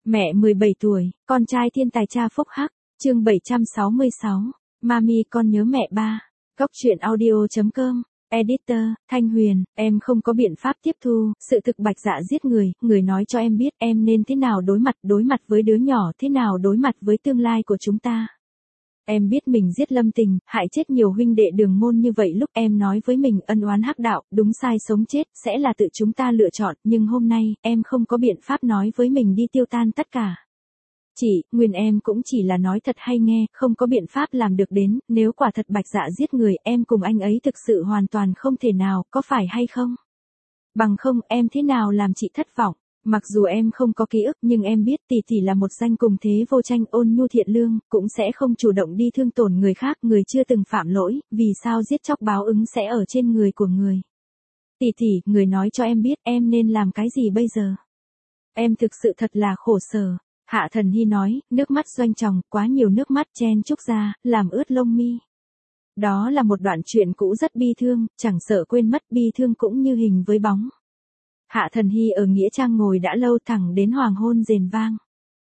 Mẹ 17 tuổi, con trai thiên tài cha phúc hắc, chương 766, Mami con nhớ mẹ ba. Góc truyện audio.com, Editor, Thanh Huyền, em không có biện pháp tiếp thu, sự thực Bạch Dạ giết người nói cho em biết em nên thế nào đối mặt với đứa nhỏ, thế nào đối mặt với tương lai của chúng ta. Em biết mình giết Lâm Tình, hại chết nhiều huynh đệ đường môn như vậy lúc em nói với mình ân oán hắc đạo, đúng sai sống chết, sẽ là tự chúng ta lựa chọn, nhưng hôm nay, em không có biện pháp nói với mình đi tiêu tan tất cả. Nguyên em cũng chỉ là nói thật hay nghe, không có biện pháp làm được đến, nếu quả thật Bạch Dạ giết người, em cùng anh ấy thực sự hoàn toàn không thể nào, có phải hay không? Bằng không, em thế nào làm chị thất vọng? Mặc dù em không có ký ức nhưng em biết tỷ là một danh cùng thế vô tranh ôn nhu thiện lương, cũng sẽ không chủ động đi thương tổn người khác, người chưa từng phạm lỗi, vì sao giết chóc báo ứng sẽ ở trên người của người. Tỷ, người nói cho em biết em nên làm cái gì bây giờ? Em thực sự thật là khổ sở. Hạ Thần Hy nói, nước mắt doanh tròng, quá nhiều nước mắt chen chúc ra, làm ướt lông mi. Đó là một đoạn chuyện cũ rất bi thương, chẳng sợ quên mất bi thương cũng như hình với bóng. Hạ Thần Hy ở nghĩa trang ngồi đã lâu thẳng đến hoàng hôn rền vang.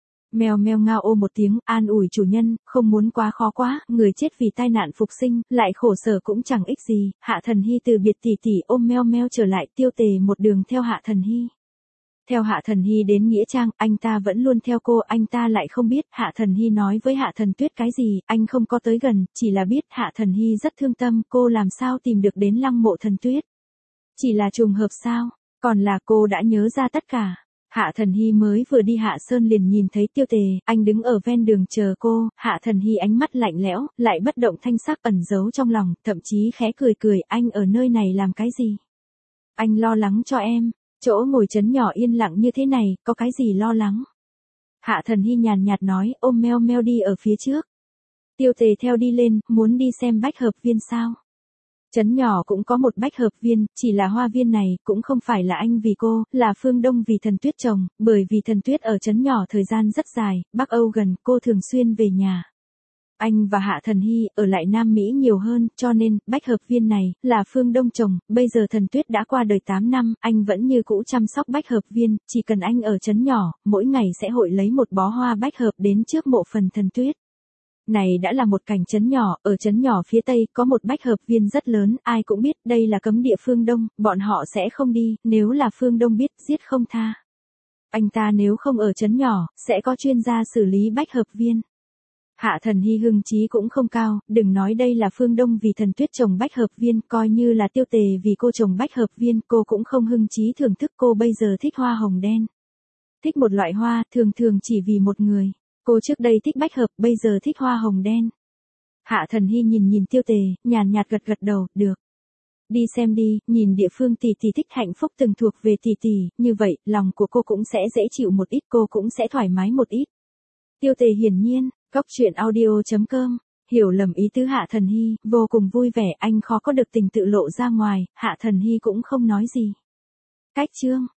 Mèo mèo ngao ô một tiếng, an ủi chủ nhân, không muốn quá khó quá, người chết vì tai nạn phục sinh, lại khổ sở cũng chẳng ích gì. Hạ Thần Hy từ biệt tỷ ôm meo meo trở lại, Tiêu Tề một đường theo Hạ Thần Hy. Theo Hạ Thần Hy đến nghĩa trang, anh ta vẫn luôn theo cô, anh ta lại không biết Hạ Thần Hy nói với Hạ Thần Tuyết cái gì, anh không có tới gần, chỉ là biết Hạ Thần Hy rất thương tâm, cô làm sao tìm được đến lăng mộ Thần Tuyết. Chỉ là trùng hợp sao? Còn là cô đã nhớ ra tất cả. Hạ Thần Hy mới vừa đi Hạ Sơn liền nhìn thấy Tiêu Tề, anh đứng ở ven đường chờ cô, Hạ Thần Hy ánh mắt lạnh lẽo, lại bất động thanh sắc ẩn giấu trong lòng, thậm chí khẽ cười, anh ở nơi này làm cái gì? Anh lo lắng cho em, chỗ ngồi trấn nhỏ yên lặng như thế này, có cái gì lo lắng? Hạ Thần Hy nhàn nhạt nói, ôm meo meo đi ở phía trước. Tiêu Tề theo đi lên, muốn đi xem bách hợp viên sao? Trấn nhỏ cũng có một bách hợp viên, chỉ là hoa viên này, cũng không phải là anh vì cô, là Phương Đông vì Thần Tuyết trồng, bởi vì Thần Tuyết ở trấn nhỏ thời gian rất dài, Bắc Âu gần, cô thường xuyên về nhà. Anh và Hạ Thần Hy ở lại Nam Mỹ nhiều hơn, cho nên, bách hợp viên này, là Phương Đông trồng, bây giờ Thần Tuyết đã qua đời 8 năm, anh vẫn như cũ chăm sóc bách hợp viên, chỉ cần anh ở trấn nhỏ, mỗi ngày sẽ hội lấy một bó hoa bách hợp đến trước mộ phần Thần Tuyết. Này đã là một cảnh trấn nhỏ, ở trấn nhỏ phía tây có một bách hợp viên rất lớn, ai cũng biết đây là cấm địa Phương Đông, bọn họ sẽ không đi, nếu là Phương Đông biết, giết không tha. Anh ta nếu không ở trấn nhỏ, sẽ có chuyên gia xử lý bách hợp viên. Hạ Thần Hy hưng trí cũng không cao, đừng nói đây là Phương Đông vì Thần Tuyết trồng bách hợp viên, coi như là Tiêu Tề vì cô trồng bách hợp viên, cô cũng không hưng trí thưởng thức, cô bây giờ thích hoa hồng đen. Thích một loại hoa, thường chỉ vì một người. Cô trước đây thích bách hợp, bây giờ thích hoa hồng đen. Hạ Thần Hy nhìn Tiêu Tề, nhàn nhạt gật đầu, được. Đi xem đi, nhìn địa phương tỷ thích hạnh phúc từng thuộc về tỷ, như vậy, lòng của cô cũng sẽ dễ chịu một ít, cô cũng sẽ thoải mái một ít. Tiêu Tề hiển nhiên, góc truyện audio.com, hiểu lầm ý tứ Hạ Thần Hy, vô cùng vui vẻ, anh khó có được tình tự lộ ra ngoài, Hạ Thần Hy cũng không nói gì. Cách chương